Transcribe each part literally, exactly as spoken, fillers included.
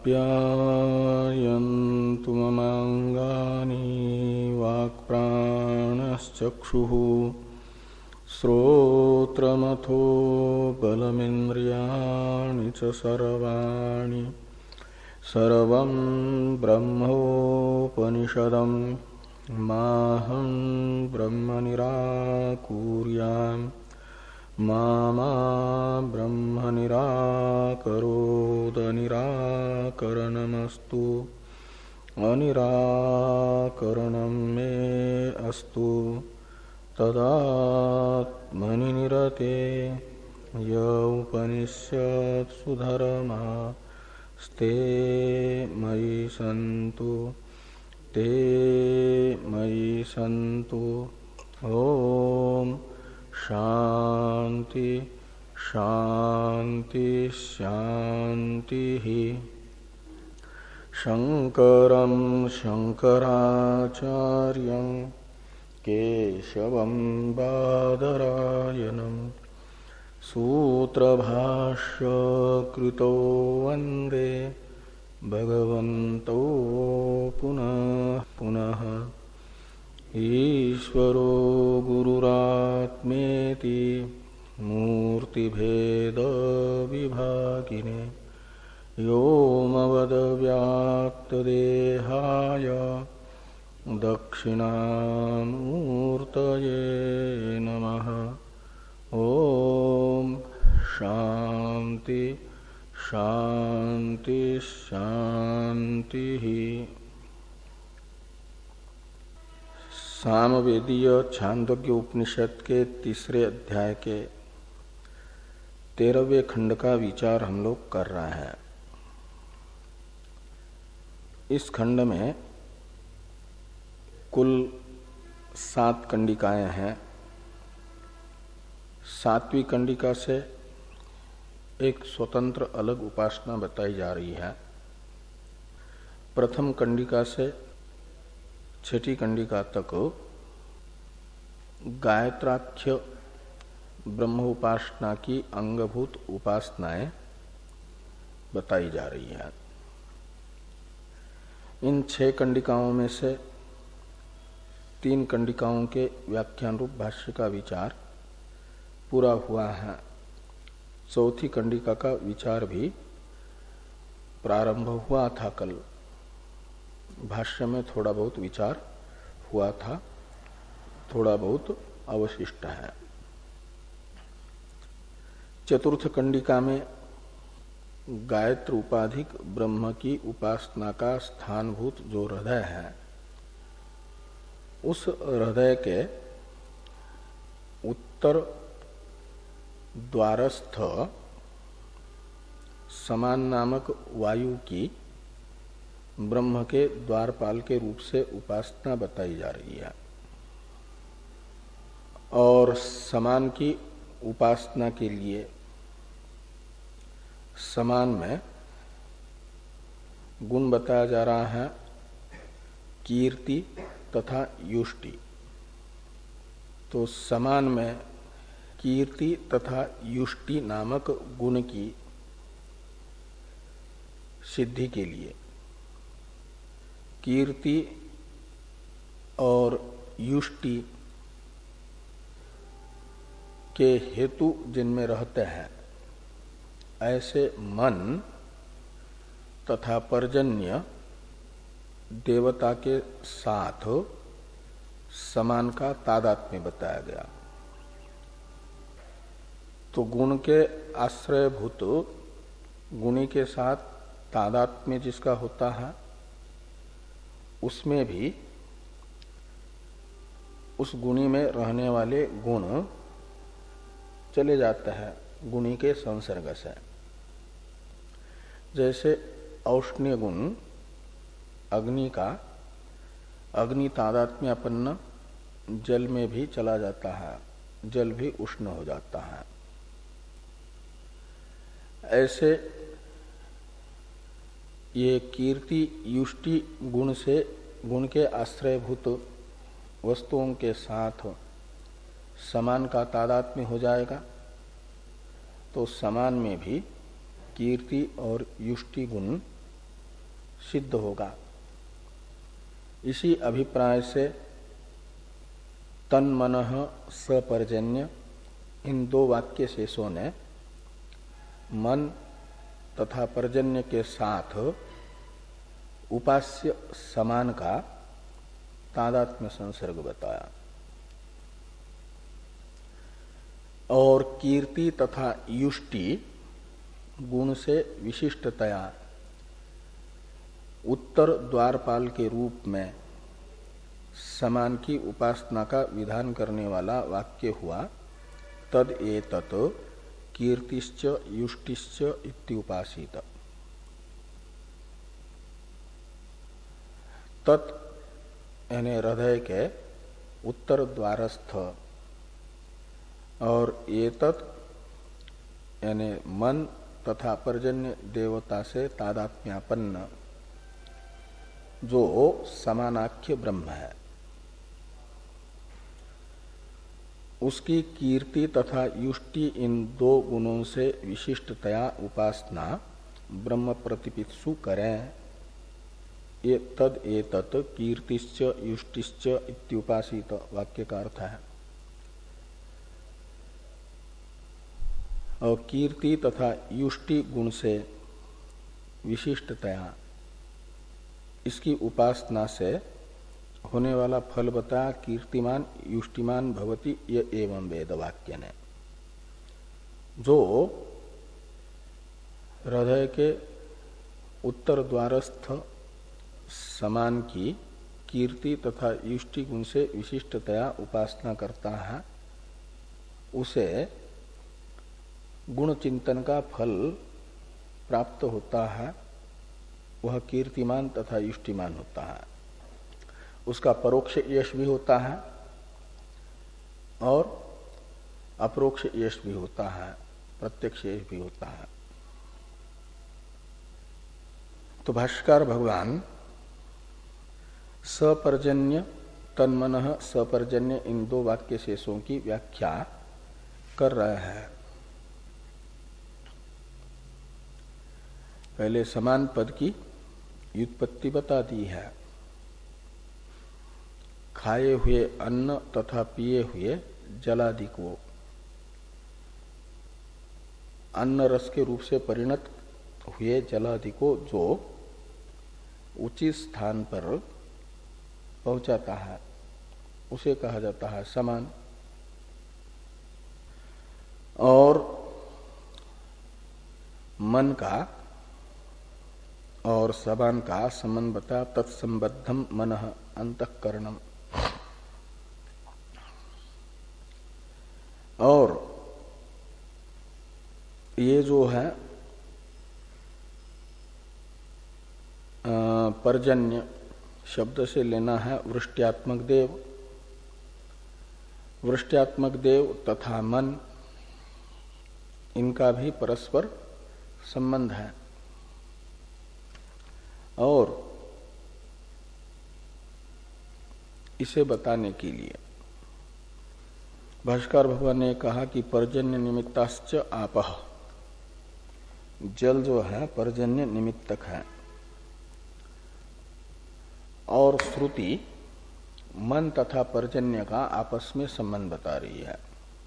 आप्यायन्तु ममाङ्गानि वाक्प्राणश्चक्षुः श्रोत्रमथो बलमिन्द्रियाणि च सर्वाणि सर्वं ब्रह्मोपनिषदं माहं ब्रह्म निराकुर्याम् मा मा ब्रह्म निराकरोद निराकरणमस्तु अनिराकरणं मे अस्तु तदात्मनि निरते य उपनिषत्सु धर्मास्ते मयि सन्तु ते मयि सन्तु। ओम शांति शांति शांति। शंकरं शंकराचार्यं केशवं बादरायणं सूत्रभाष्य कृतो वंदे भगवन्तौ पुनः पुनः। ईश्वरो गुरुरात्मेति मूर्तिभेद विभागिने व्योमवद्व्याप्तदेहाय दक्षिणामूर्तये नमः। ओम शांति शांति शांति। सामवेदीय छांदोग्य उपनिषद के तीसरे अध्याय के तेरहवें खंड का विचार हम लोग कर रहे हैं। इस खंड में कुल सात कंडिकाएं हैं। सातवीं कंडिका से एक स्वतंत्र अलग उपासना बताई जा रही है। प्रथम कंडिका से छठी कंडिका तक गायत्राख्य ब्रह्म उपासना की अंगभूत उपासनाएं बताई जा रही है। इन छह कंडिकाओं में से तीन कंडिकाओं के व्याख्यान रूप भाष्य का विचार पूरा हुआ है। चौथी कंडिका का विचार भी प्रारंभ हुआ था कल। भाष्य में थोड़ा बहुत विचार हुआ था, थोड़ा बहुत अवशिष्ट है। चतुर्थ कंडिका में गायत्र उपाधिक ब्रह्म की उपासना का स्थानभूत जो हृदय है, उस हृदय के उत्तर द्वारस्थ समान नामक वायु की ब्रह्म के द्वारपाल के रूप से उपासना बताई जा रही है। और समान की उपासना के लिए समान में गुण बताया जा रहा है कीर्ति तथा युष्टि। तो समान में कीर्ति तथा युष्टि नामक गुण की सिद्धि के लिए कीर्ति और युष्टि के हेतु जिनमें रहते हैं, ऐसे मन तथा पर्जन्य देवता के साथ समान का तादात्म्य बताया गया। तो गुण के आश्रयभूत गुणी के साथ तादात्म्य जिसका होता है, उसमें भी उस गुणी में रहने वाले गुण चले जाते हैं गुणी के संसर्ग से। जैसे औष्ण्य गुण अग्नि का अग्नि तादात्म्यपन्न जल में भी चला जाता है, जल भी उष्ण हो जाता है। ऐसे ये कीर्ति युष्टि गुण से गुण के आश्रयभूत वस्तुओं के साथ समान का तादात्म्य हो जाएगा, तो समान में भी कीर्ति और युष्टि गुण सिद्ध होगा। इसी अभिप्राय से तन्मनः सपर्जन्य इन दो वाक्य शेषों ने मन तथा पर्जन्य के साथ उपास्य समान का तादात्म्य संसर्ग बताया। और कीर्ति तथा युष्टि गुण से विशिष्टतया उत्तर द्वारपाल के रूप में समान की उपासना का विधान करने वाला वाक्य हुआ। तद एतत् कीर्तिश्च युष्टिश्च इत्युपासित। तत् यानी हृदय के उत्तर द्वारस्थ और एतत् यानी मन तथा पर्जन्य देवता से तादात्म्यापन्न जो समानाख्य ब्रह्म है, उसकी कीर्ति तथा युष्टि इन दो गुणों से विशिष्टतया उपासना ब्रह्म प्रतिपित्सु करें। ये तद एतत् कीर्तिश्च युष्टिश्च इत्युपासित वाक्य का अर्थ है। और कीर्ति तथा युष्टि गुण से विशिष्टतया इसकी उपासना से होने वाला फल बताया। कीर्तिमान युष्टिमान भवति ये एवं वेद वाक्य ने, जो हृदय के उत्तर द्वारस्थ समान की कीर्ति तथा युष्टि गुण से विशिष्टतया उपासना करता है, उसे गुण चिंतन का फल प्राप्त होता है। वह कीर्तिमान तथा युष्टिमान होता है। उसका परोक्ष यश भी होता है और अपरोक्ष यश भी होता है, प्रत्यक्ष यश भी होता है। तो भाष्यकार भगवान सपर्जन्य तन्मनः सपर्जन्य इन दो वाक्य शेषों की व्याख्या कर रहे हैं। पहले समान पद की व्युत्पत्ति बता दी है। खाए हुए अन्न तथा पिए हुए जलादि को अन्न रस के रूप से परिणत हुए जलादि को जो उचित स्थान पर पहुंचाता है, उसे कहा जाता है समान। और मन का और समान का संबंध बता तत्संबद्धम मनः अंतःकरणम। और ये जो है पर्जन्य शब्द से लेना है वृष्ट्यात्मक देव। वृष्ट्यात्मक देव तथा मन, इनका भी परस्पर संबंध है। और इसे बताने के लिए भाष्कर भगवान ने कहा कि पर्जन्य निमित्ताश्च आपः, जल जो है पर्जन्य निमित्तक है। और श्रुति मन तथा पर्जन्य का आपस में संबंध बता रही है।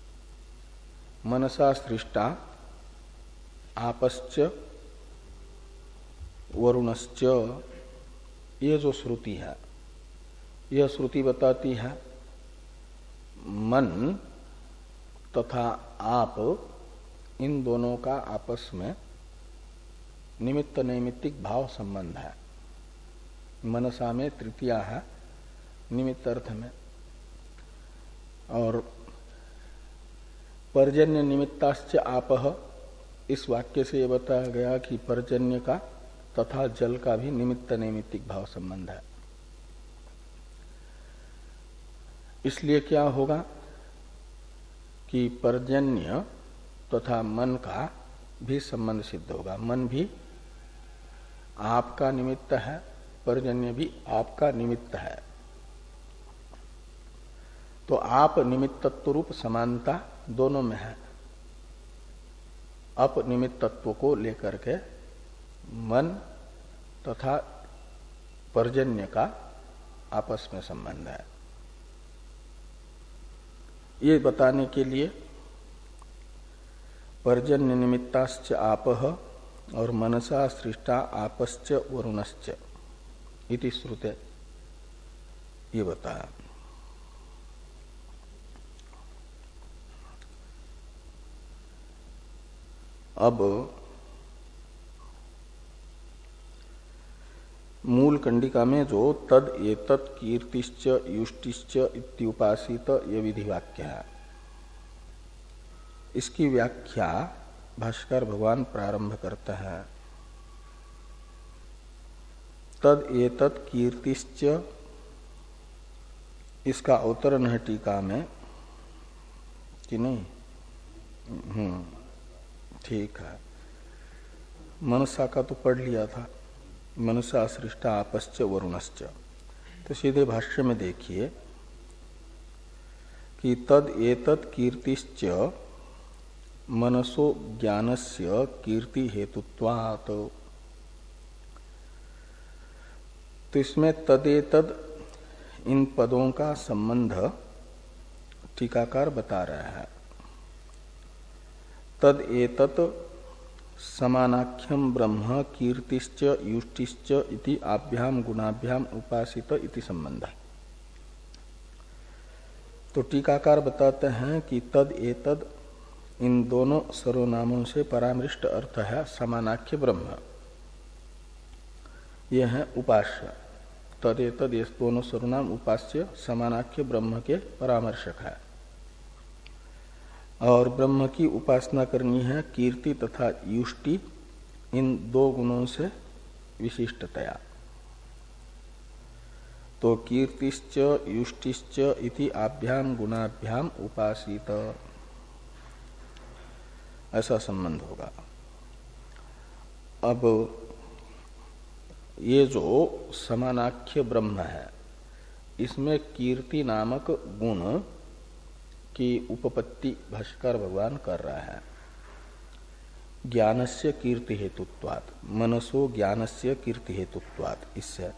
मनसा सृष्टा आपश्च वरुणश्च, ये जो श्रुति है, यह श्रुति बताती है मन तथा आप इन दोनों का आपस में निमित्त नैमित्तिक भाव संबंध है। मनसा में तृतीया है निमित्त अर्थ में। और पर्जन्य निमित्ताश्च आपः, इस वाक्य से यह बताया गया कि पर्जन्य का तथा जल का भी निमित्त नैमित्तिक भाव संबंध है। इसलिए क्या होगा कि पर्जन्य तथा मन का भी संबंध सिद्ध होगा। मन भी आपका निमित्त है, पर्जन्य भी आपका निमित्त है। तो आप निमित्तत्व रूप समानता दोनों में है। अप निमित्तत्व को लेकर के मन तथा पर्जन्य का आपस में संबंध है। ये बताने के लिए पर्जन्य निमित्ताश्च आपः और मनसा सृष्टा आपश्च वरुणश्च इति श्रुते ये बताया। अब मूल कंडिका में जो तद एतत् कीर्तिश्च युष्टिश्च इत्युपासित ये विधि वाक्य है, इसकी व्याख्या भाष्कर भगवान प्रारंभ करते हैं। तद एतत् कीर्तिश्च, इसका अवतरण है टीका में कि नहीं? हम्म ठीक है। मनसा का तो पढ़ लिया था, मनसा सृष्टा आपश्च वरुणश्च। तो सीधे भाष्य में देखिए कि तद एतत् कीर्तिश्च मनसो ज्ञानस्य कीर्ति हेतुत्वात्। तो इसमें तदेतद इन पदों का संबंध टीकाकार बता रहा है। तद एतत् समानाख्यम ब्रह्म कीर्तिश्च युष्टिश्च इति आभ्याम गुणाभ्याम उपासित इति संबंध। तो टीकाकार बताते हैं कि तद एतद इन दोनों सर्वनामों से परामृष्ट अर्थ है समानाख्य ब्रह्म, यह है उपास्य। तद एतद ये दोनों सर्वनाम उपास्य समानाख्य ब्रह्म के परामर्शक है। और ब्रह्म की उपासना करनी है कीर्ति तथा युष्टि इन दो गुणों से विशिष्टतया। तो कीर्तिश्च युष्टिश्च इति आभ्याम गुणाभ्याम उपासित, ऐसा संबंध होगा। अब ये जो समानाख्य ब्रह्म है, इसमें कीर्ति नामक गुण की उपपत्ति भाष्कर भगवान कर रहा है। ज्ञानस्य कीर्ति हेतुत्वात्, मनसो ज्ञानस्य कीर्ति हेतुत्वात्, इससे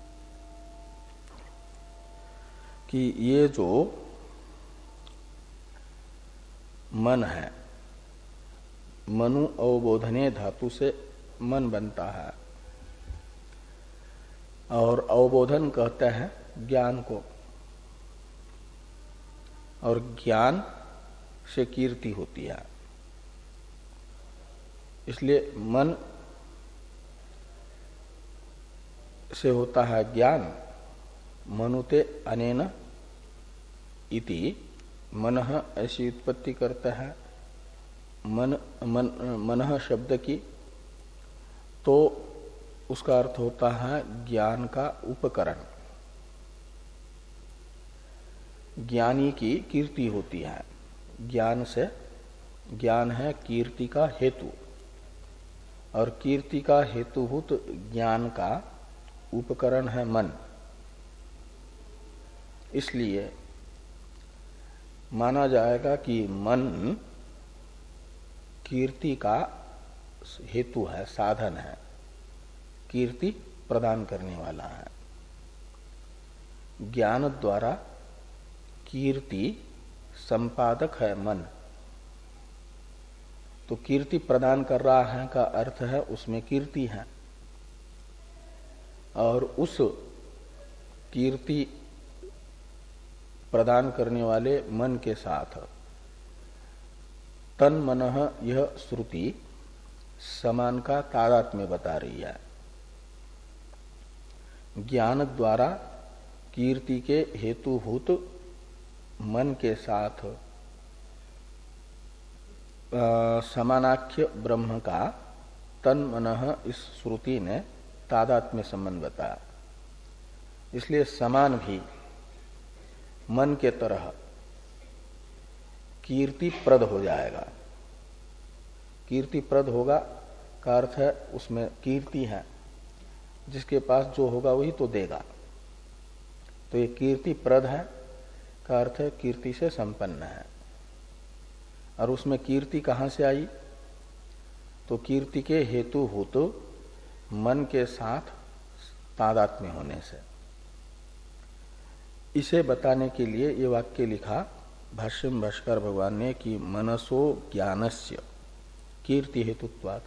कि ये जो मन है, मनु अवबोधने धातु से मन बनता है और अवबोधन कहते हैं ज्ञान को, और ज्ञान से कीर्ति होती है। इसलिए मन से होता है ज्ञान, मनुते अनेन इति, मनः ऐसी उत्पत्ति करता है मन मन मनः शब्द की, तो उसका अर्थ होता है ज्ञान का उपकरण। ज्ञानी की कीर्ति होती है, ज्ञान से, ज्ञान है कीर्ति का हेतु, और कीर्ति का हेतुभूत ज्ञान का उपकरण है मन। इसलिए माना जाएगा कि मन कीर्ति का हेतु है, साधन है, कीर्ति प्रदान करने वाला है। ज्ञान द्वारा कीर्ति संपादक है मन। तो कीर्ति प्रदान कर रहा है का अर्थ है उसमें कीर्ति है, और उस कीर्ति प्रदान करने वाले मन के साथ तन मनः यह श्रुति समान का तादात्म्य बता रही है। ज्ञान द्वारा कीर्ति के हेतुभूत मन के साथ समानाख्य ब्रह्म का तन मनः इस श्रुति ने तादात्म्य संबंध बताया। इसलिए समान भी मन के तरह कीर्ति प्रद हो जाएगा। कीर्ति प्रद होगा का अर्थ है उसमें कीर्ति है, जिसके पास जो होगा वही तो देगा। तो ये कीर्ति प्रद है का अर्थ है कीर्ति से संपन्न है। और उसमें कीर्ति कहाँ से आई? तो कीर्ति के हेतुभूत मन के साथ तादात्म्य होने से। इसे बताने के लिए ये वाक्य लिखा भाष्य में भाष्कर भगवान ने कि मनसो ज्ञानस्य कीर्ति हेतुत्वात्,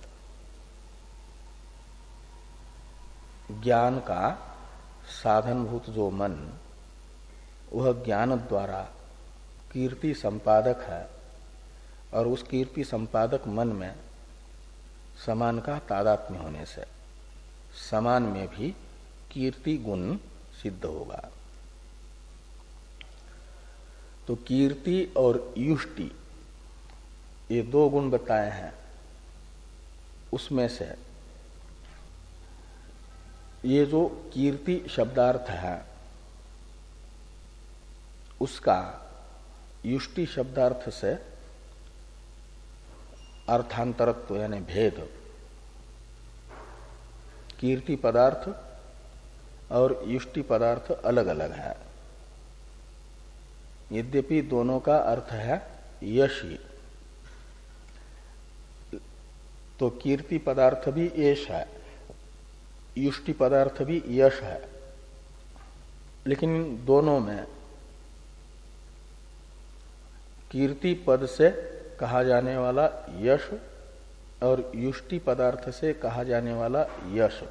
ज्ञान का साधनभूत जो मन वह ज्ञान द्वारा कीर्ति संपादक है और उस कीर्ति संपादक मन में समान का तादात्म्य होने से समान में भी कीर्ति गुण सिद्ध होगा। तो कीर्ति और युष्टि ये दो गुण बताए हैं, उसमें से ये जो कीर्ति शब्दार्थ है उसका युष्टि शब्दार्थ से अर्थांतरत्व यानी भेद, कीर्ति पदार्थ और युष्टि पदार्थ अलग अलग है। यद्यपि दोनों का अर्थ है यश ही, तो कीर्ति पदार्थ भी यश है, युष्टि पदार्थ भी यश है, लेकिन इन दोनों में कीर्ति पद से कहा जाने वाला यश और युष्टि पदार्थ से कहा जाने वाला यश,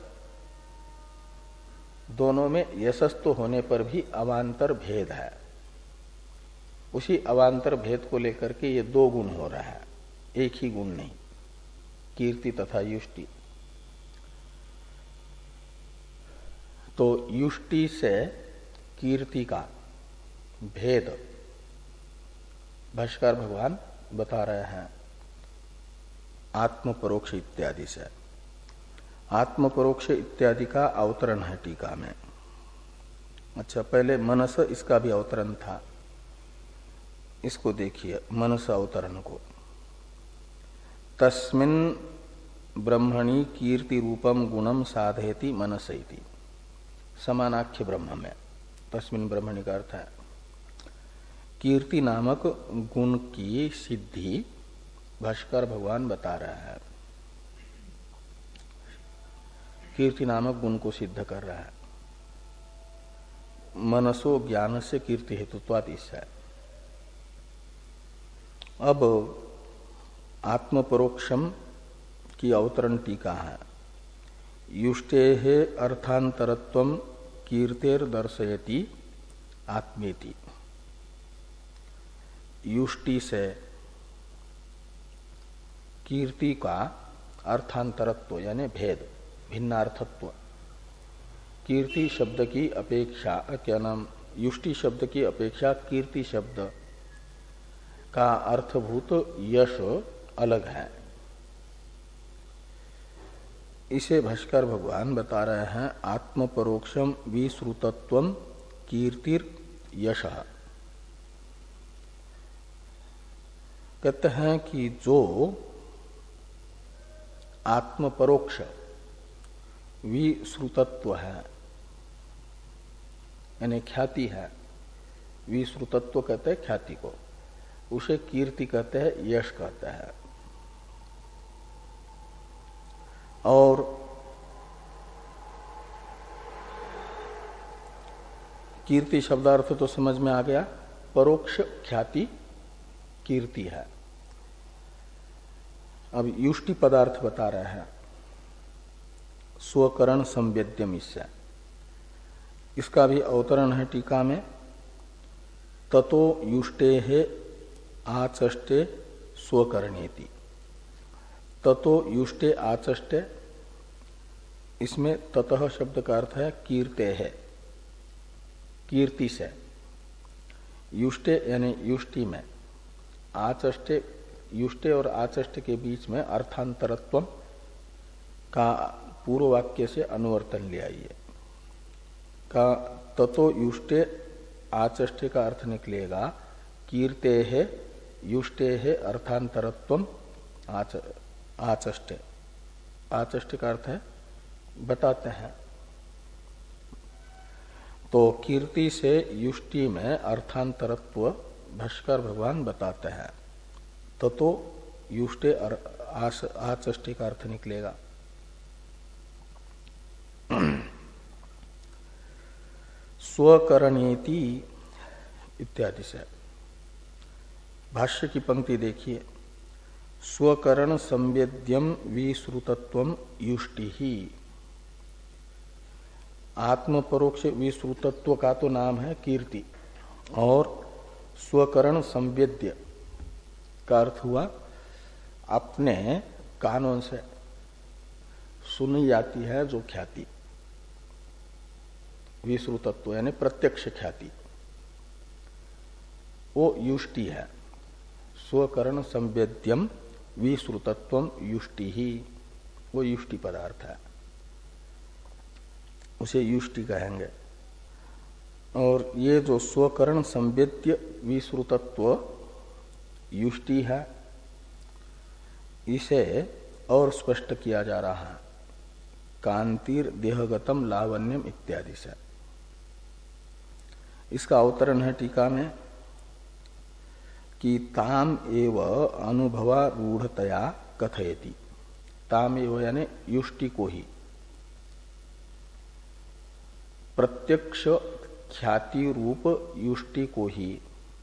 दोनों में यशस्तु होने पर भी अवान्तर भेद है। उसी अवान्तर भेद को लेकर के ये दो गुण हो रहा है, एक ही गुण नहीं, कीर्ति तथा युष्टि। तो युष्टि से कीर्ति का भेद भाष्यकार भगवान बता रहे हैं आत्म परोक्ष इत्यादि से। आत्म परोक्ष इत्यादि का अवतरण है टीका में। अच्छा, पहले मनस इसका भी अवतरण था, इसको देखिए मनस अवतरण को। तस्मिन् ब्रह्मणि कीर्ति रूपम गुणम साधयति मनस इति, समानाख्य ब्रह्म में तस्मिन् ब्रह्मणि का अर्थ है कीर्ति नामक गुण की सिद्धि भाष्कर भगवान बता रहा है। कीर्ति नामक गुण को सिद्ध कर रहा है। मनसो ज्ञान से कीर्ति हेतुत्वात् इससे। अब आत्म परोक्षम की अवतरण टीका है। युष्टेः अर्थांतरत्वम कीर्तेर दर्शयति आत्मेति। युष्टि से कीर्ति का अर्थांतरत्व यानी भेद, भिन्नार्थत्व, कीर्ति शब्द की अपेक्षा क्या नाम युष्टि शब्द की अपेक्षा कीर्ति शब्द का अर्थभूत यश अलग है। इसे भाष्कर भगवान बता रहे हैं आत्म परोक्षम विश्रुतत्वम कीर्तिर यशः। कहते हैं कि जो आत्म परोक्ष विश्रुतत्व है यानी ख्याति है, विश्रुतत्व कहते हैं ख्याति को, उसे कीर्ति कहते हैं, यश कहते हैं। और कीर्ति शब्दार्थ तो समझ में आ गया, परोक्ष ख्याति कीर्ति है। अब युष्टि पदार्थ बता रहे हैं स्वकरण संवेद्यम, इससे इसका भी अवतरण है टीका में। ततो युष्टेः आचष्टे स्वकरणेति। ततो युष्टे आचष्टे, इसमें ततः शब्द का अर्थ है कीर्ते है, कीर्ति से। युष्टे यानी युष्टि में, आचष्टे, युष्टे और आचष्टे के बीच में अर्थांतरत्व का पूर्व वाक्य से अनुवर्तन ले आइए। का ततो युष्टे आचष्टे का अर्थ निकलेगा कीर्ते है युष्टे है अर्थांतरत्व आच, आचष्टे। आचष्टे का अर्थ है बताते हैं। तो कीर्ति से युष्टि में अर्थांतरत्व भाष्कर भगवान बताते हैं। तो तो युष्टे आचष्टे का अर्थ निकलेगा। स्वकरणेति इत्यादि से। भाष्य की पंक्ति देखिए, स्वकरण संवेद्यम विश्रुतत्वम युष्टि ही। आत्मपरोक्ष विश्रुतत्व का तो नाम है कीर्ति, और स्वकरण संवेद्य का अर्थ हुआ अपने कानों से सुनी जाती है जो ख्याति, विश्रुतत्व यानी प्रत्यक्ष ख्याति, वो युष्टि है। स्वकरण संवेद्यम विश्रुतत्वम युष्टि ही, वो युष्टि पदार्थ है, उसे युष्टि कहेंगे। और ये जो स्वकरण संवेद्य विश्रुतत्व युष्टि है, इसे और स्पष्ट किया जा रहा है कांतिर देहगतम लावण्यम इत्यादि से। इसका अवतरण है टीका में कि ताम एव अनुभवारूढ़तया कथयति। ताम एव यानी युष्टि को ही, प्रत्यक्ष ख्याति रूप युष्टि को ही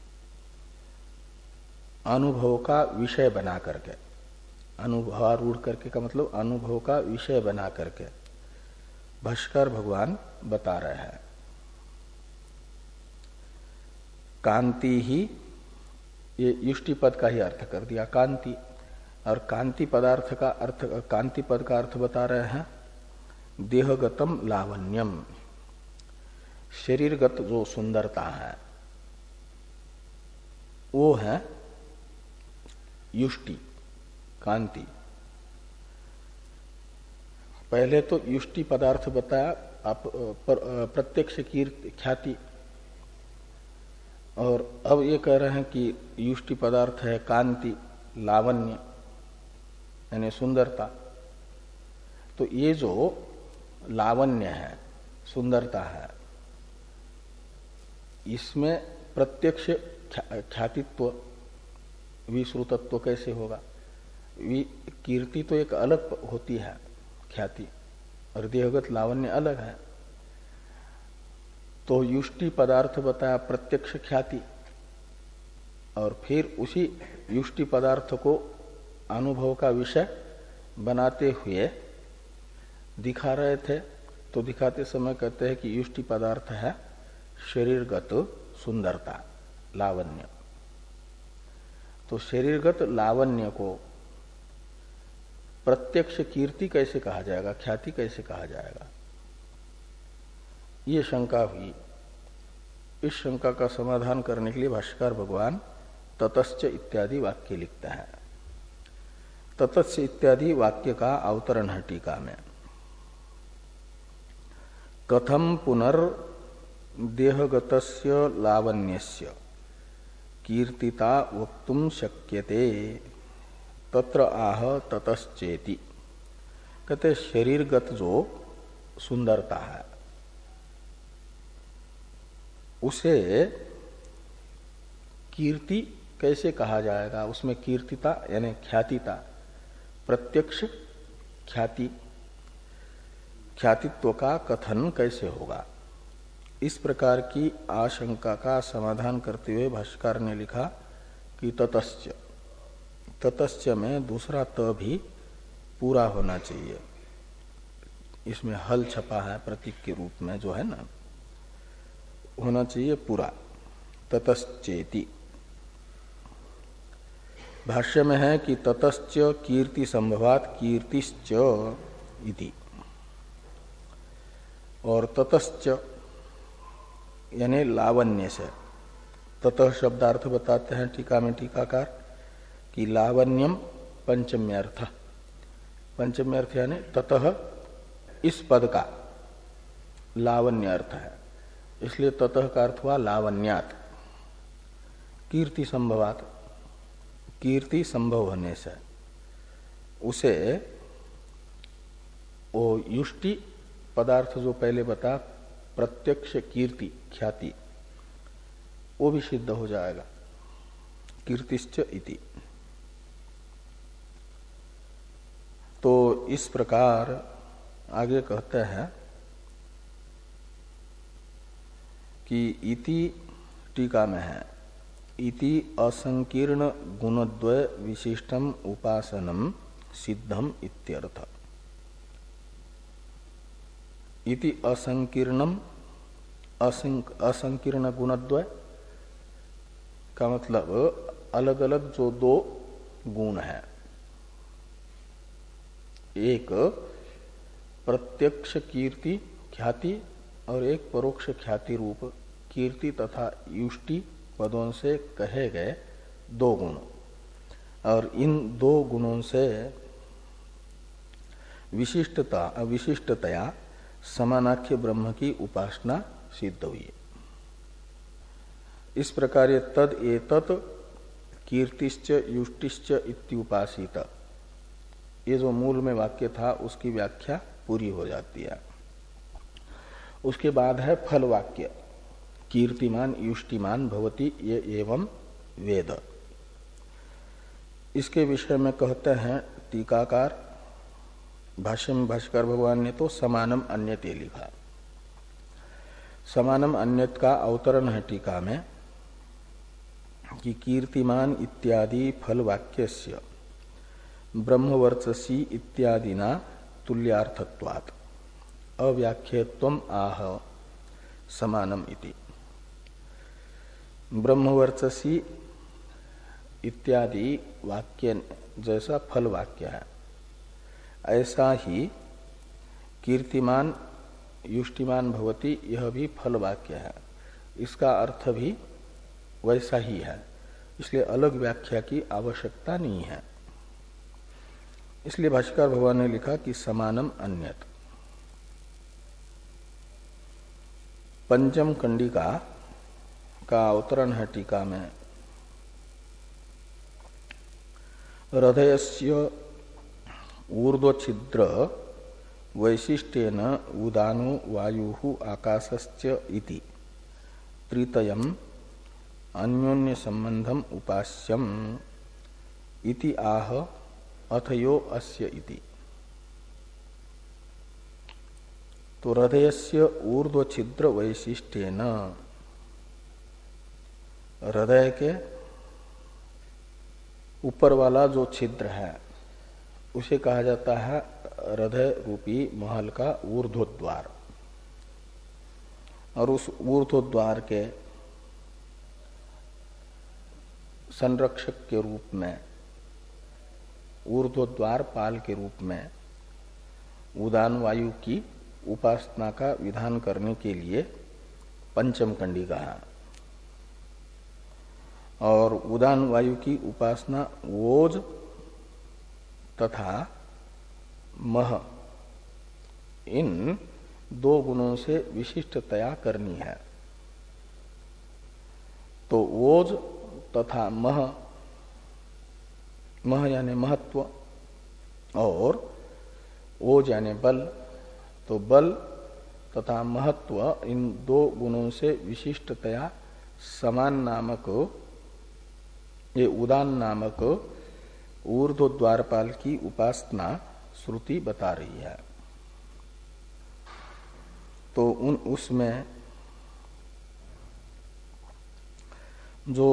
अनुभव का विषय बना करके, अनुभवारूढ़ करके का मतलब अनुभव का विषय बना करके भाष्कर भगवान बता रहे हैं। कांति ही, ये युष्टि पद का ही अर्थ कर दिया कांति, और कांति पदार्थ का अर्थ, कांति पद का अर्थ बता रहे हैं देहगतम लावण्यम, शरीरगत जो सुंदरता है वो है युष्टि कांति। पहले तो युष्टि पदार्थ बताया आप प्रत्यक्ष कीर्ति ख्याति, और अब ये कह रहे हैं कि युष्टि पदार्थ है कांति, लावण्य यानी सुंदरता। तो ये जो लावण्य है, सुंदरता है, इसमें प्रत्यक्ष ख्यातित्व विश्रुतत्व कैसे होगा? कीर्ति तो एक अलग होती है ख्याति, और देहगत लावण्य अलग है। तो युष्टि पदार्थ बताया प्रत्यक्ष ख्याति, और फिर उसी युष्टि पदार्थ को अनुभव का विषय बनाते हुए दिखा रहे थे। तो दिखाते समय कहते हैं कि युष्टि पदार्थ है शरीरगत सुंदरता, लावण्य। तो शरीरगत लावण्य को प्रत्यक्ष कीर्ति कैसे कहा जाएगा, ख्याति कैसे कहा जाएगा? ये शंका हुई। इस शंका का समाधान करने के लिए भाष्यकार भगवान ततश्च इत्यादि वाक्य लिखता है। ततश्च इत्यादि वाक्य का अवतरण है टीका में। कथम पुनर् देहगतस्य लावण्यस्य कीर्तिता वक्तुम शक्यते तत्र आह ततश्चेति। कहते शरीरगत जो सुंदरता है उसे कीर्ति कैसे कहा जाएगा? उसमें कीर्तिता यानी ख्यातिता, प्रत्यक्ष ख्याति, ख्यातित्व का कथन कैसे होगा? इस प्रकार की आशंका का समाधान करते हुए भाष्यकार ने लिखा कि ततश्च, ततश्च में दूसरा त भी पूरा होना चाहिए। इसमें हल छपा है प्रतीक के रूप में, जो है ना, होना चाहिए पूरा। ततश्चेति भाष्य में है कि ततश्च कीर्ति संभवात कीर्तिश्च इति, और ततश्च यानी लावण्य से। ततः शब्दार्थ बताते हैं टीका में टीकाकार कि लावण्यम पंचम्यर्थ, पंचम्यर्थ यानी ततः इस पद का लावण्य अर्थ है, इसलिए ततः का अर्थ हुआ लावण्यात, कीर्ति संभवात, कीर्ति संभव होने से। उसे वो युष्टि पदार्थ जो पहले बता प्रत्यक्ष कीर्ति ख्याति, वो भी सिद्ध हो जाएगा, कीर्तिश्च इति। तो इस प्रकार आगे कहते हैं कि इति टीका में है, इति असंकीर्ण गुणद्वय विशिष्टम उपासनम सिद्धम इत्यर्थ। इति असंकीर्णम, असंकीर्ण गुणद्वय का मतलब अलग अलग जो दो गुण हैं, एक प्रत्यक्ष कीर्ति ख्याति और एक परोक्ष ख्याति रूप कीर्ति तथा युष्टि पदों से कहे गए दो गुण, और इन दो गुणों से विशिष्टता विशिष्टतया समानाख्य ब्रह्म की उपासना सिद्ध हुई। इस प्रकार ये तद एतत् कीर्तिश्च युष्टिश्च इत्युपासित, ये जो मूल में वाक्य था उसकी व्याख्या पूरी हो जाती है। उसके बाद है फल वाक्य, कीर्तिमान युष्टिमान भवति ये एवं वेद। इसके विषय में कहते हैं टीकाकार, भाष्य में भाष्यकार भगवान ने तो समानम अन्यते लिखा। समानम अन्यत का अवतरण है टीका में कि कीर्तिमान इत्यादि फल वाक्यस्य ब्रह्मवर्चसी इत्यादिना तुल्यार्थत्वात् अव्याख्यत्वम आह समानम इति। ब्रह्मवर्चसी इत्यादि वाक्य जैसा फल वाक्य है, ऐसा ही कीर्तिमान युष्टिमान भवति यह भी फल वाक्य है, इसका अर्थ भी वैसा ही है, इसलिए अलग व्याख्या की आवश्यकता नहीं है। इसलिए भाष्यकार भगवान ने लिखा कि समानम अन्यत। पंचम कंडिका का अवतरण है टीका में, हृदयस्य ऊर्ध्वछिद्र वैशिष्ट्येन उदानो वायु आकाशश्च इति त्रितयम् अन्योन्य संबंधम उपास्यम इति आह अथयो अस्य इति। तो हृदयस्य ऊर्ध्वछिद्र वैशिष्ट्येन, हृदय के ऊपर वाला जो छिद्र है उसे कहा जाता है हृदय रूपी महल का ऊर्ध्वद्वार, और उस ऊर्ध्वद्वार के संरक्षक के रूप में, ऊर्ध्वद्वार पाल के रूप में उदान वायु की उपासना का विधान करने के लिए पंचम कंडिका है। और उदान वायु की उपासना ओज तथा मह, इन दो गुणों से विशिष्टतया करनी है। तो ओज तथा मह, मह यानी महत्व और ओज यानी बल, तो बल तथा महत्व इन दो गुणों से विशिष्टतया समान नामक, ये उदान नामक ऊर्ध्व द्वारपाल की उपासना श्रुति बता रही है। तो उन उसमें जो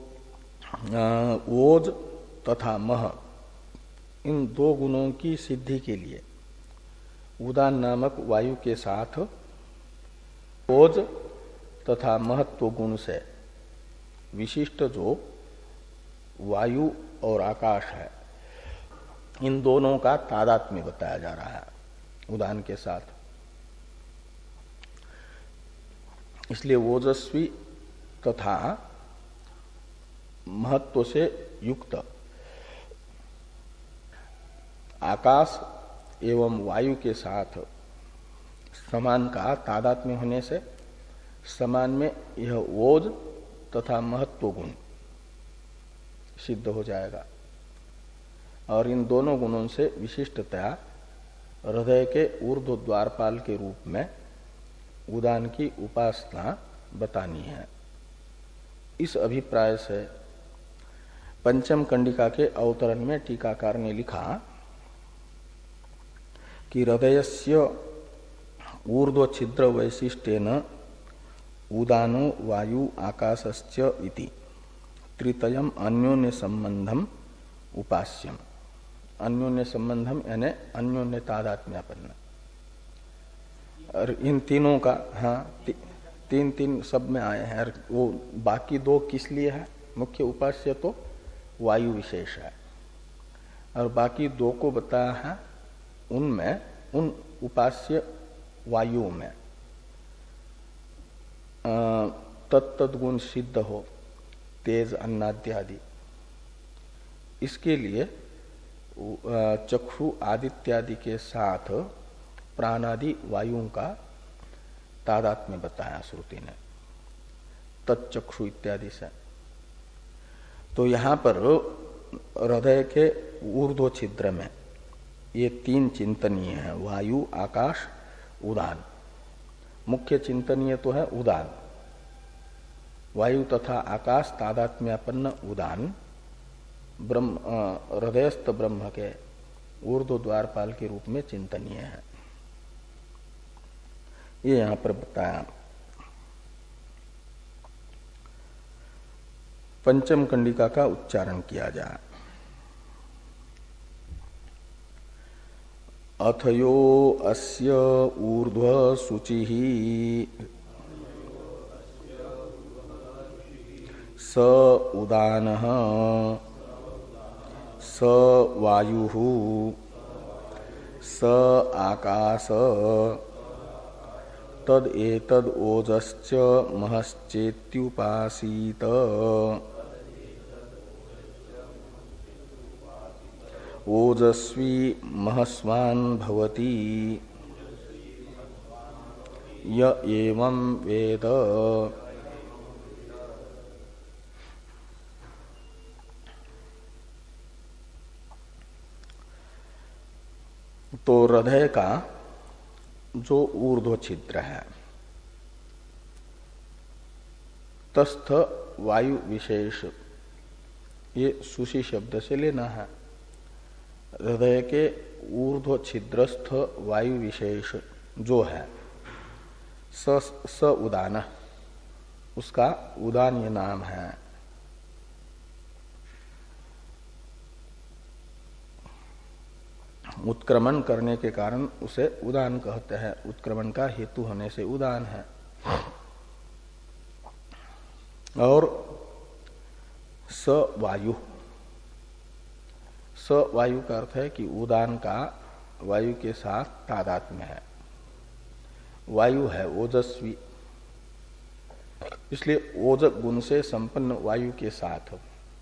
ओज तथा मह, इन दो गुणों की सिद्धि के लिए उदान नामक वायु के साथ ओज तथा महत्व गुण से विशिष्ट जो वायु और आकाश है, इन दोनों का तादात्म्य बताया जा रहा है उदान के साथ। इसलिए ओजस्वी तथा महत्व से युक्त आकाश एवं वायु के साथ समान का तादात्म्य होने से समान में यह ओज तथा महत्व गुण सिद्ध हो जाएगा। और इन दोनों गुणों से विशिष्टतया हृदय के ऊर्ध्व द्वारपाल के रूप में उदान की उपासना बतानी है। इस अभिप्राय से पंचम कंडिका के अवतरण में टीकाकार ने लिखा कि हृदयस्य ऊर्ध्व छिद्र वैशिष्ट्येन उदानो वायु आकाशश्च इति त्रितयम अन्योन्य संबंधम उपास्यम। अन्योन्य संबंधम यानी अन्योन्य तादात्म्यापन्न। और इन तीनों का हाँ ती, तीन तीन सब में आए हैं। और वो बाकी दो किस लिए है? मुख्य उपास्य तो वायु विशेष है, और बाकी दो को बताया है उनमें, उन उपास्य वायु में तत्त गुण सिद्ध हो, तेज अन्नाद्यादि। इसके लिए चक्षु आदित्यादि के साथ प्राणादि वायुओं का तादात्म्य बताया श्रुति ने तत्चक्षु इत्यादि से। तो यहाँ पर हृदय के ऊर्ध्व छिद्र में ये तीन चिंतनीय है, वायु, आकाश, उदान। मुख्य चिंतनीय तो है उदान। वायु तथा आकाश तादात्म्यापन्न उदान ब्रह्म हृदयस्थ ब्रह्म के ऊर्ध्व द्वारपाल के रूप में चिंतनीय है। ये यहां पर बताया। पंचम कंडिका का उच्चारण किया जाए। अथयो अस्य ऊर्ध्व शुचिः स उदानः स वायुः स आकाश तद एतद ओजश्च महश्चेत्युपासीत ओजस्वी महस्वान् भवति य एवं वेद। तो हृदय का जो ऊर्ध्व छिद्र है, तस्थ वायु विशेष, ये सुशी शब्द से लेना है। हृदय के ऊर्ध्व छिद्रस्थ वायु विशेष जो है स, स उदान, उसका उदान ये नाम है। उत्क्रमण करने के कारण उसे उदान कहते हैं। उत्क्रमण का हेतु होने से उदान है। और स वायु, स वायु का अर्थ है कि उदान का वायु के साथ तादात्म्य है। वायु है ओजस्वी, इसलिए ओज गुण से संपन्न वायु के साथ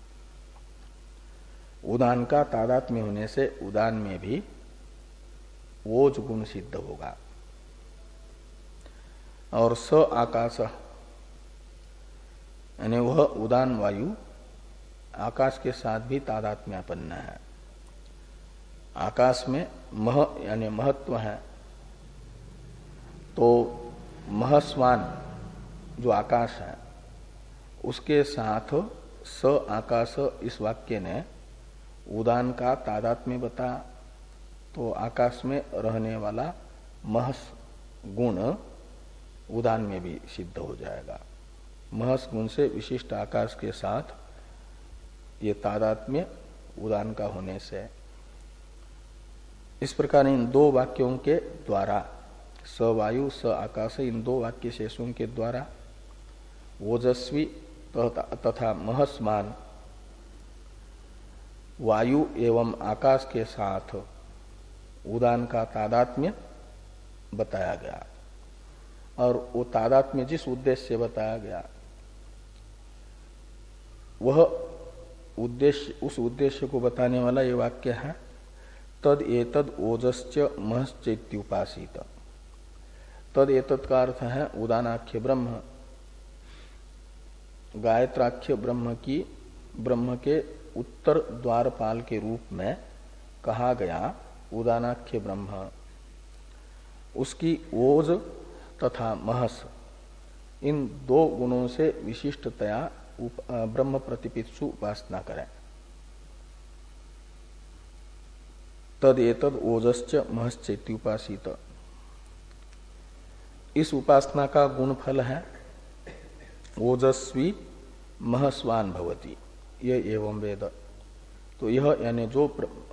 उदान का तादात्म्य होने से उदान में भी ओज गुण सिद्ध होगा। और स आकाश यानी वह उदान वायु आकाश के साथ भी तादात्म्यापन्न है। आकाश में मह यानी महत्व है, तो महस्वान जो आकाश है उसके साथ स आकाश इस वाक्य ने उदान का तादात्म्य बता। तो आकाश में रहने वाला महस गुण उदान में भी सिद्ध हो जाएगा। महस गुण से विशिष्ट आकाश के साथ ये तादात्म्य उदान का होने से, इस प्रकार इन दो वाक्यों के द्वारा, स वायु स आकाश, इन दो वाक्य शेषों के द्वारा ओजस्वी तथा महस्मान वायु एवं आकाश के साथ उदान का तादात्म्य बताया गया। और वो तादात्म्य जिस उद्देश्य से बताया गया वह उद्देश्य, उस उद्देश्य को बताने वाला ये वाक्य है तद एतद ओजश्च महश्चेत्युपासीत। तद एतद का अर्थ है उदानाख्य ब्रह्म, गायत्राख्य ब्रह्म की, ब्रह्म के उत्तर द्वारपाल के रूप में कहा गया उदानाख्य ब्रह्म, उसकी ओज तथा महस, इन दो गुणों से विशिष्टतया ब्रह्म प्रतिपित्सु उपासना करें। तद एतद ओजश्च महश्चेत्युपासीत, इस उपासना का गुण फल है ओजस्वी महस्वान भवति ये एवं वेद। तो यह यानी जो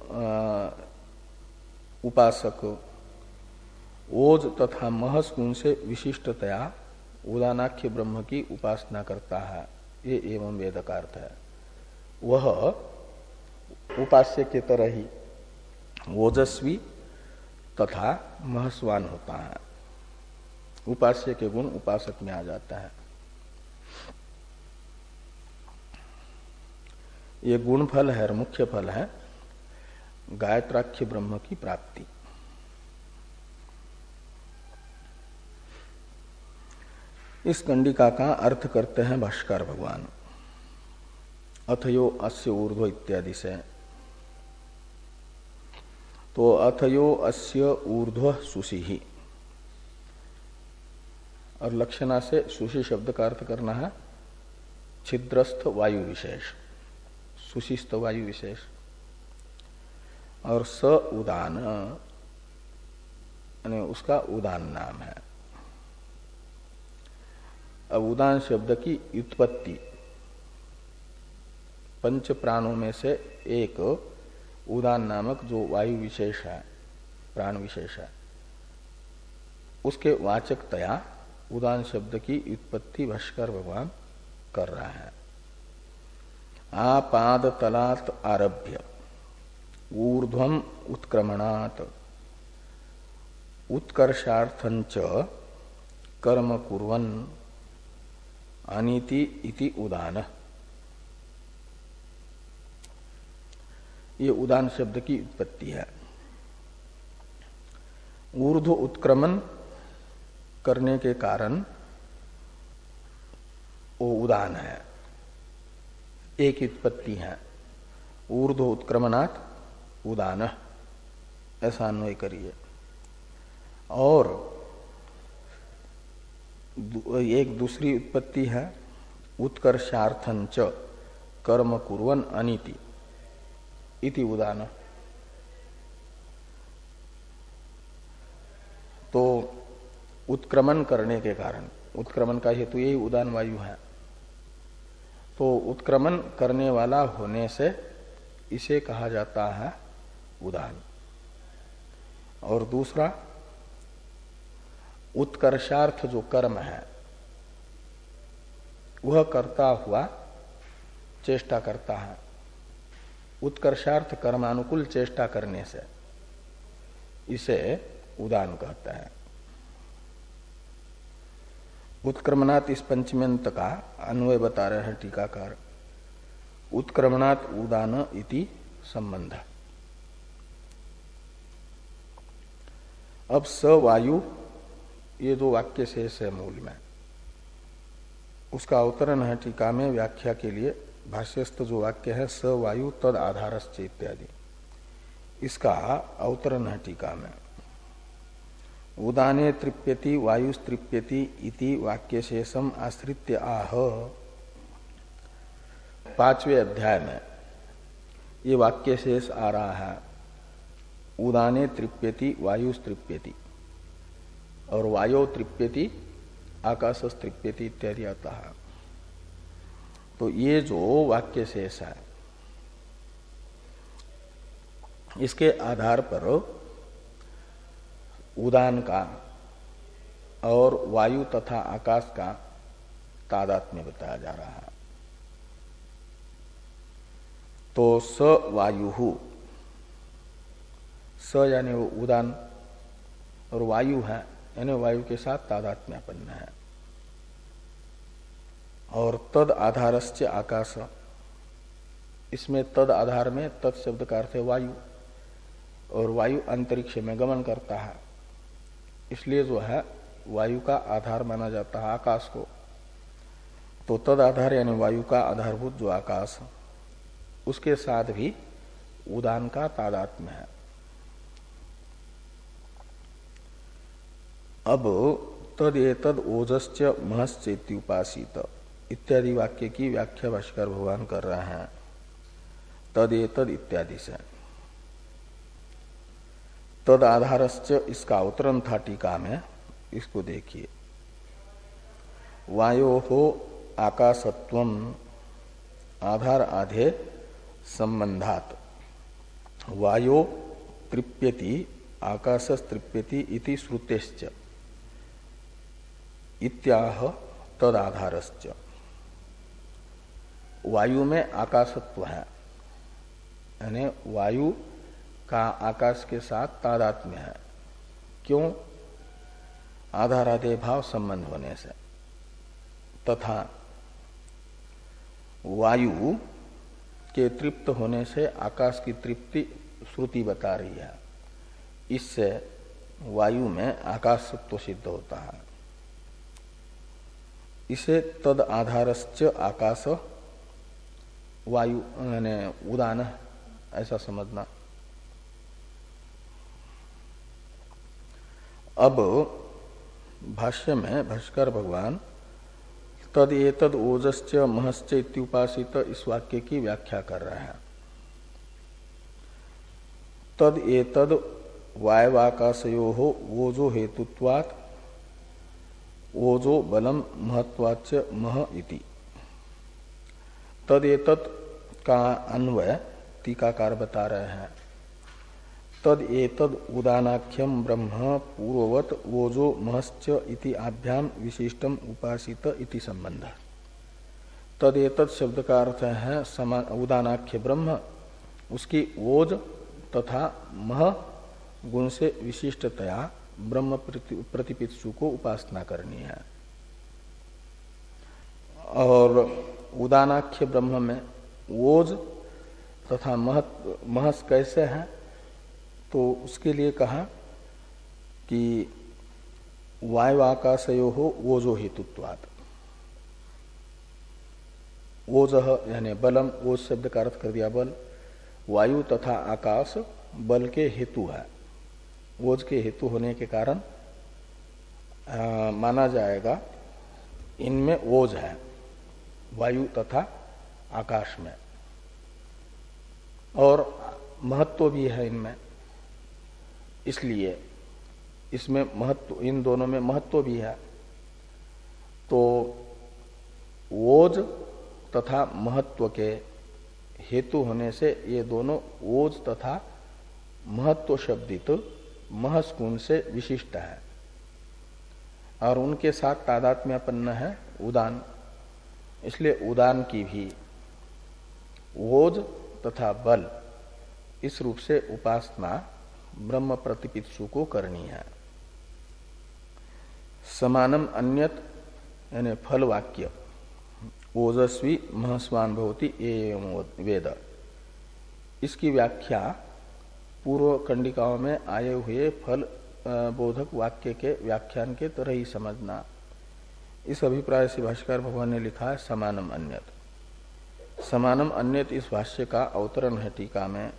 उपासक ओज तथा महस गुण से विशिष्टतया उदानाख्य ब्रह्म की उपासना करता है, ये एवं वेद का अर्थ है। वह उपास्य के तरह ही ओजस्वी तथा महस्वान होता है। उपास्य के गुण उपासक में आ जाता है। ये गुण फल है और मुख्य फल है गायत्राख्य ब्रह्म की प्राप्ति। इस कंडिका का अर्थ करते हैं भाष्कर भगवान अथयो अस्य ऊर्ध्व इत्यादि से। तो अथयो अस्य ऊर्ध्व सुषि, और लक्षणा से सुषि शब्द का अर्थ करना है छिद्रस्थ वायु विशेष, सुशिस्त वायु विशेष। और स उदान यानी उसका उदान नाम है। अब उदान शब्द की उत्पत्ति पंच प्राणों में से एक उदान नामक जो वायु विशेष है, प्राण विशेष है, उसके वाचकतया उदान शब्द की उत्पत्ति भाष्कर भगवान कर रहा है। आपाद तलात् आरभ्य ऊर्ध्वम उत्क्रमणात् उत्कर्षार्थंच कर्म कुर्वन् अनीति इति उदान। ये उदान शब्द की उत्पत्ति है। ऊर्ध्व उत्क्रमण करने के कारण वो उदान है, एक उत्पत्ति है। ऊर्ध्व उत्क्रमणात् उदान, ऐसा अन्वय करिए। और एक दूसरी उत्पत्ति है उत्कर्षार्थंच कर्म कुर्वन् अनीति इति उदान। तो उत्क्रमण करने के कारण, उत्क्रमण का हेतु यही उदान वायु है, तो उत्क्रमण करने वाला होने से इसे कहा जाता है उदान। और दूसरा उत्कर्षार्थ जो कर्म है वह करता हुआ चेष्टा करता है। उत्कर्षार्थ कर्मानुकूल चेष्टा करने से इसे उदान कहता है। उत्क्रमणात् इस पंचम्यंत का अन्वय बता रहे हैं टीकाकार। उत्क्रमणात् उदान इति संबंध। अब स वायु, ये दो वाक्य शेष है मूल में, उसका अवतरण है टीका में व्याख्या के लिए। भाष्यस्थ जो वाक्य है स वायु तद आधारश्च इत्यादि, इसका अवतरण है टीका में। उदाने तृप्यति वायुस्तृप्यति इति वाक्य शेषम आश्रित्य आह। पांचवें अध्याय में ये वाक्य शेष आ रहा है। उदाने तृप्यति वायुस्तृप्यति और वायु तृप्यति आकाशस्तृप्यति इत्यादि आता है। तो ये जो वाक्य शेष है इसके आधार पर उदान का और वायु तथा आकाश का तादात्म्य बताया जा रहा है। तो स वायु, स यानी वो उदान, और वायु है यानी वायु के साथ तादात्म्यपन्न है। और तद आधारश्च आकाश, इसमें तद आधार में तद शब्द का अर्थ है वायु, और वायु अंतरिक्ष में गमन करता है, इसलिए जो है वायु का आधार माना जाता है आकाश को। तो तद आधार यानी वायु का आधारभूत जो आकाश, उसके साथ भी उदान का तादात्म्य है। अब तद एतद ओजश्च महश्चेत्युपासित इत्यादि वाक्य की व्याख्या भाष्कर भगवान कर रहे हैं तद एतद इत्यादि से। तद आधारश्च इसका अवतरण था टीका में, इसको देखिए। वायो हो आकाशत्वम आधार आधे संबंधात वायो तृप्यति आकाशस्तृप्यति इति श्रुतेश्च इत्याह तदाधारश्च। वायु में आकाशत्व है, यानी वायु का आकाश के साथ तादात्म्य है। क्यों? आधारादे भाव संबंध होने से। तथा वायु के तृप्त होने से आकाश की तृप्ति श्रुति बता रही है, इससे वायु में आकाशत्व सिद्ध होता है। इसे तद आधारश्च आकाश वायु यानी उदान ऐसा समझना। अब भाष्य में भाष्कर भगवान तद एतद ओजश्च महश्च इत्युपासित इस वाक्य की व्याख्या कर रहे हैं। तद एतद वायवाकाशयोः ओजो हेतुत्वात् ओजो बलम महत्वाच्च मह इति। तद एतद का अन्वय टीकाकार बता रहे हैं। तद एतद उदानाख्यम ब्रह्म पूर्ववत ओजो महश्च इति आभ्याम विशिष्टम उपासित इति संबंध। तद एतद शब्द का अर्थ है समान उदानाख्य ब्रह्म, उसकी ओज तथा मह गुण से विशिष्टतया ब्रह्म प्रतिपित्सु को उपासना करनी है। और उदानाख्य ब्रह्म में ओज तथा महत् महस कैसे है, तो उसके लिए कहा कि वायु आकाशयो हो ओजो हेतुत्वात्। ओज यानी बलम, ओज शब्द का अर्थ कर दिया बल। वायु तथा आकाश बल के हेतु है। ओज के हेतु होने के कारण आ, माना जाएगा इनमें ओज है, वायु तथा आकाश में, और महत्व भी है इनमें। इसलिए इसमें महत्व, इन दोनों में महत्व भी है। तो ओज तथा महत्व के हेतु होने से ये दोनों ओज तथा महत्व शब्दित महस गुण से विशिष्ट है, और उनके साथ तादात्म्यपन्न है उदान। इसलिए उदान की भी ओज तथा बल इस रूप से उपासना ब्रह्म प्रतिपित्सु को करनी है। समानम अन्यत यानी फल वाक्य ओजस्वी महस्वान भवति एवं वेद, इसकी व्याख्या पूर्व कंडिकाओं में आए हुए फल बोधक वाक्य के व्याख्यान के तरह ही समझना। इस अभिप्राय से भाष्कर भगवान ने लिखा है समानम अन्यत। समानम अन्यत इस भाष्य का अवतरण है टीका में।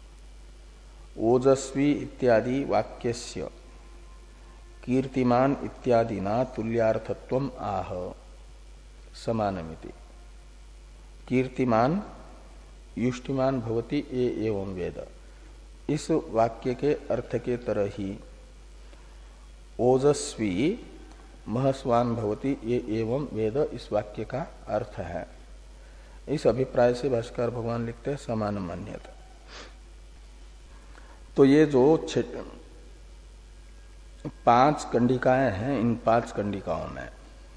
ओजस्वी इत्यादि वाक्यस्य कीर्तिमान इत्यादिना तुल्यार्थत्वम आह समानमिति। कीर्तिमान युष्टिमान भवति ये एवं वेद, इस वाक्य के अर्थ के तरह ही ओजस्वी महस्वान भवति ये एवं वेद इस वाक्य का अर्थ है। इस अभिप्राय से भाष्कर भगवान लिखते हैं समानम अन्यत। तो ये जो पांच कंडिकाएं हैं, इन पांच कंडिकाओं में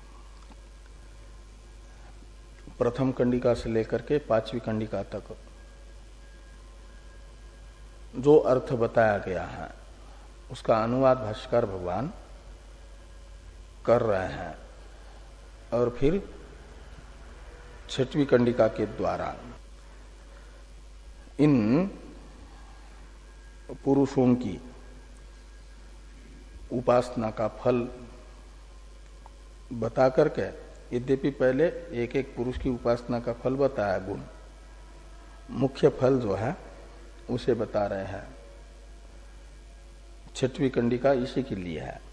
प्रथम कंडिका से लेकर के पांचवी कंडिका तक जो अर्थ बताया गया है उसका अनुवाद भाष्कर भगवान कर रहे हैं, और फिर छठवीं कंडिका के द्वारा इन पुरुषों की उपासना का फल बता करके, यद्यपि पहले एक एक पुरुष की उपासना का फल बताया, गुण मुख्य फल जो है उसे बता रहे हैं। छठवीं कंडिका इसी के लिए है।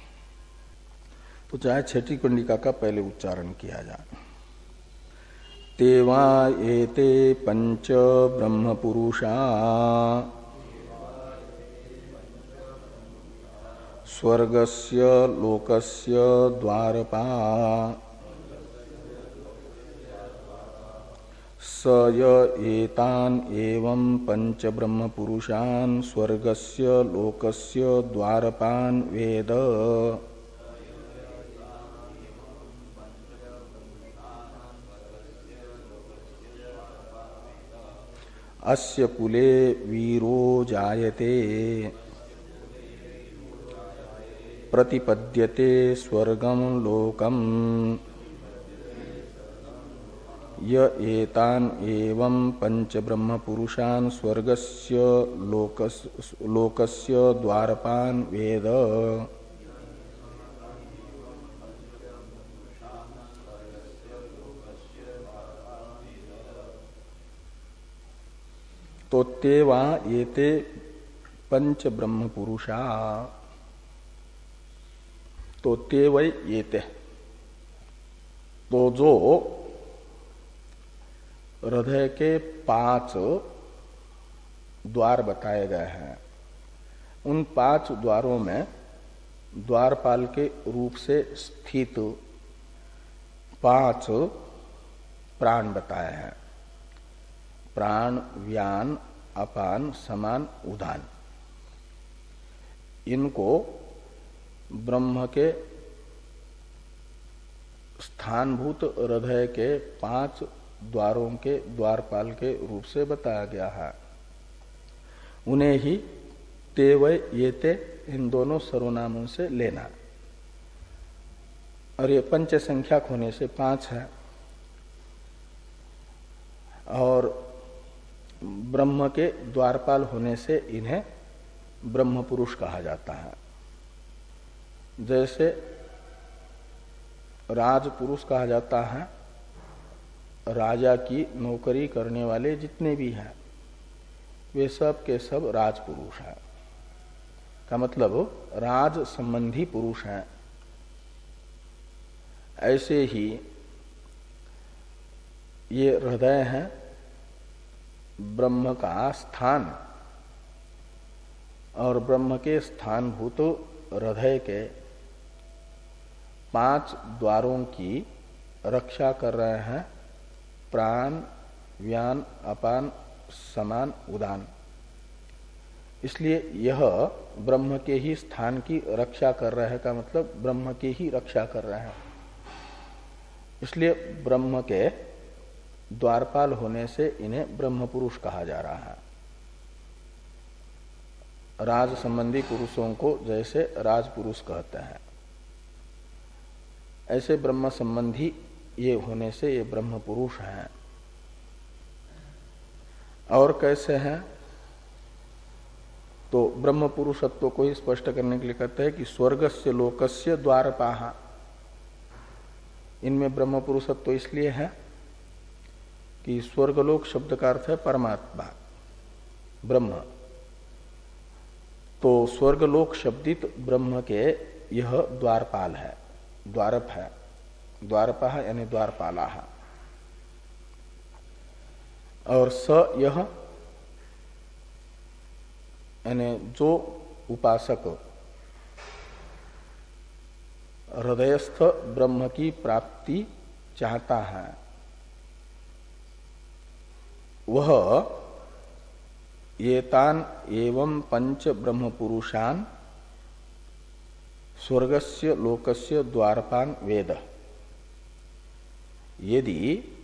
तो चाहे छठी कंडिका का पहले उच्चारण किया जाए। तेवा एते पंच ब्रह्म पुरुषा स्वर्गस्य लोकस्य द्वारपा स य एतान एवं पंच ब्रह्म पुरुषान स्वर्गस्य लोकस्य द्वारपान वेद। अस्य कुले वीरो जायते प्रतिपद्यते स्वर्गम लोकम य एतान एवं पंच ब्रह्म पुरुषान स्वर्गस्य लोकस, लोकस्य द्वारपान वेद। तो तेवा येते पंच ब्रह्म पुरुषा, तो ते वै येते, तो जो हृदय के पांच द्वार बताए गए हैं, उन पांच द्वारों में द्वारपाल के रूप से स्थित पांच प्राण बताए हैं। प्राण, व्यान, अपान, समान, उदान। इनको ब्रह्म के स्थानभूत हृदय के पांच द्वारों के द्वारपाल के रूप से बताया गया है। उन्हें ही ते वै येते इन दोनों सर्वनामों से लेना। और ये पंच संख्यक होने से पांच है, और ब्रह्म के द्वारपाल होने से इन्हें ब्रह्म पुरुष कहा जाता है। जैसे राजपुरुष कहा जाता है राजा की नौकरी करने वाले जितने भी हैं, वे सब के सब राजपुरुष हैं। का मतलब राज संबंधी पुरुष हैं। ऐसे ही ये हृदय है ब्रह्म का स्थान, और ब्रह्म के स्थानभूत हृदय के पांच द्वारों की रक्षा कर रहे हैं प्राण, व्यान, अपान, समान, उदान। इसलिए यह ब्रह्म के ही स्थान की रक्षा कर रहे हैं, का मतलब ब्रह्म की ही रक्षा कर रहे हैं। इसलिए ब्रह्म के द्वारपाल होने से इन्हें ब्रह्म पुरुष कहा जा रहा है। राज संबंधी पुरुषों को जैसे राजपुरुष कहते हैं, ऐसे ब्रह्म संबंधी ये होने से ये ब्रह्म पुरुष हैं। और कैसे हैं? तो ब्रह्म पुरुषत्व को ही स्पष्ट करने के लिए कहते हैं कि स्वर्गस्य लोकस्य द्वारपाः। इनमें ब्रह्म पुरुषत्व इसलिए है कि स्वर्गलोक शब्द का अर्थ है परमात्मा, ब्रह्म। तो स्वर्गलोक शब्दित ब्रह्म के यह द्वारपाल है, द्वारप है। द्वारपाः यानी द्वारपाला। और स यह यानी जो उपासक हृदयस्थ ब्रह्म की प्राप्ति चाहता है, वह एतान एवं पंच ब्रह्म पुरुषान स्वर्गस्य लोकस्य द्वारपान वेद। यदि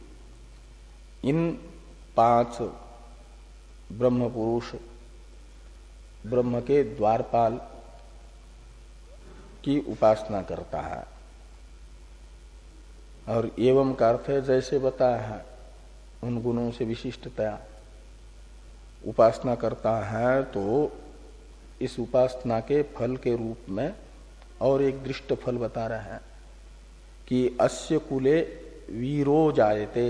इन पांच ब्रह्म पुरुष ब्रह्म के द्वारपाल की उपासना करता है, और एवं का अर्थ है जैसे बताया है उन गुणों से विशिष्टतया उपासना करता है, तो इस उपासना के फल के रूप में और एक दृष्ट फल बता रहे हैं कि अस्य कुले वीरो जायते।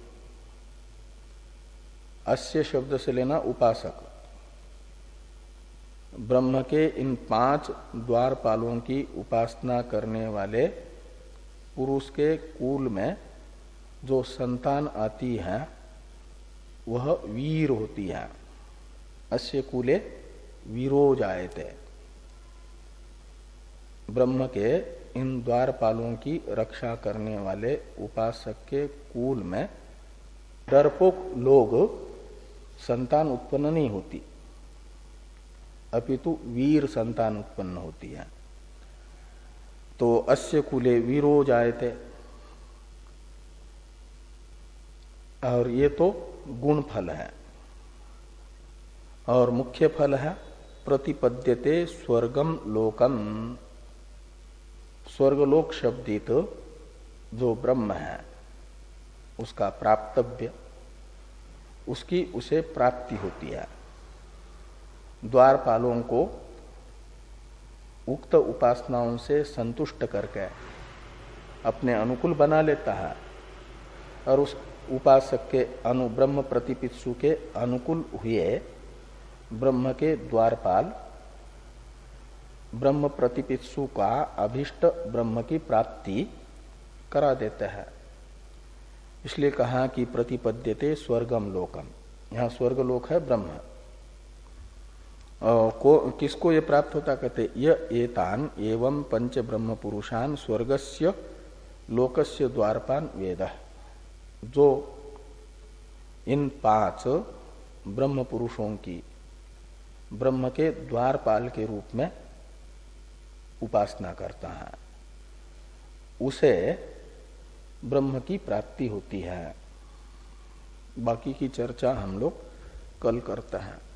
अस्य शब्द से लेना उपासक। ब्रह्म के इन पांच द्वारपालों की उपासना करने वाले पुरुष के कुल में जो संतान आती है वह वीर होती है। अस्य कुले वीरो जायते। ब्रह्म के इन द्वारपालों की रक्षा करने वाले उपासक के कुल में डरपोक लोग संतान उत्पन्न नहीं होती, अपितु वीर संतान उत्पन्न होती है। तो अस्य कुले वीरो जायते, और ये तो गुण फल है। और मुख्य फल है प्रतिपद्यते स्वर्गम लोकम, स्वर्गलोक शब्दित जो ब्रह्म है उसका प्राप्तव्य, उसकी उसे प्राप्ति होती है। द्वारपालों को उक्त उपासनाओं से संतुष्ट करके अपने अनुकूल बना लेता है और उस उपासक के अनु ब्रह्म प्रतिपित्सु के अनुकूल हुए ब्रह्म के द्वारपाल ब्रह्म प्रतिपित्सु का अभिष्ट ब्रह्म की प्राप्ति करा देते हैं। इसलिए कहा कि प्रतिपद्यते स्वर्गम लोकम, यहाँ स्वर्ग लोक है ब्रह्म। को किसको ये प्राप्त होता, कहते य एतान एवं पंच ब्रह्म पुरुषान स्वर्गस्य लोकस्य द्वारपान वेद, जो इन पांच ब्रह्म पुरुषों की ब्रह्म के द्वारपाल के रूप में उपासना करता है, उसे ब्रह्म की प्राप्ति होती है। बाकी की चर्चा हम लोग कल करते हैं।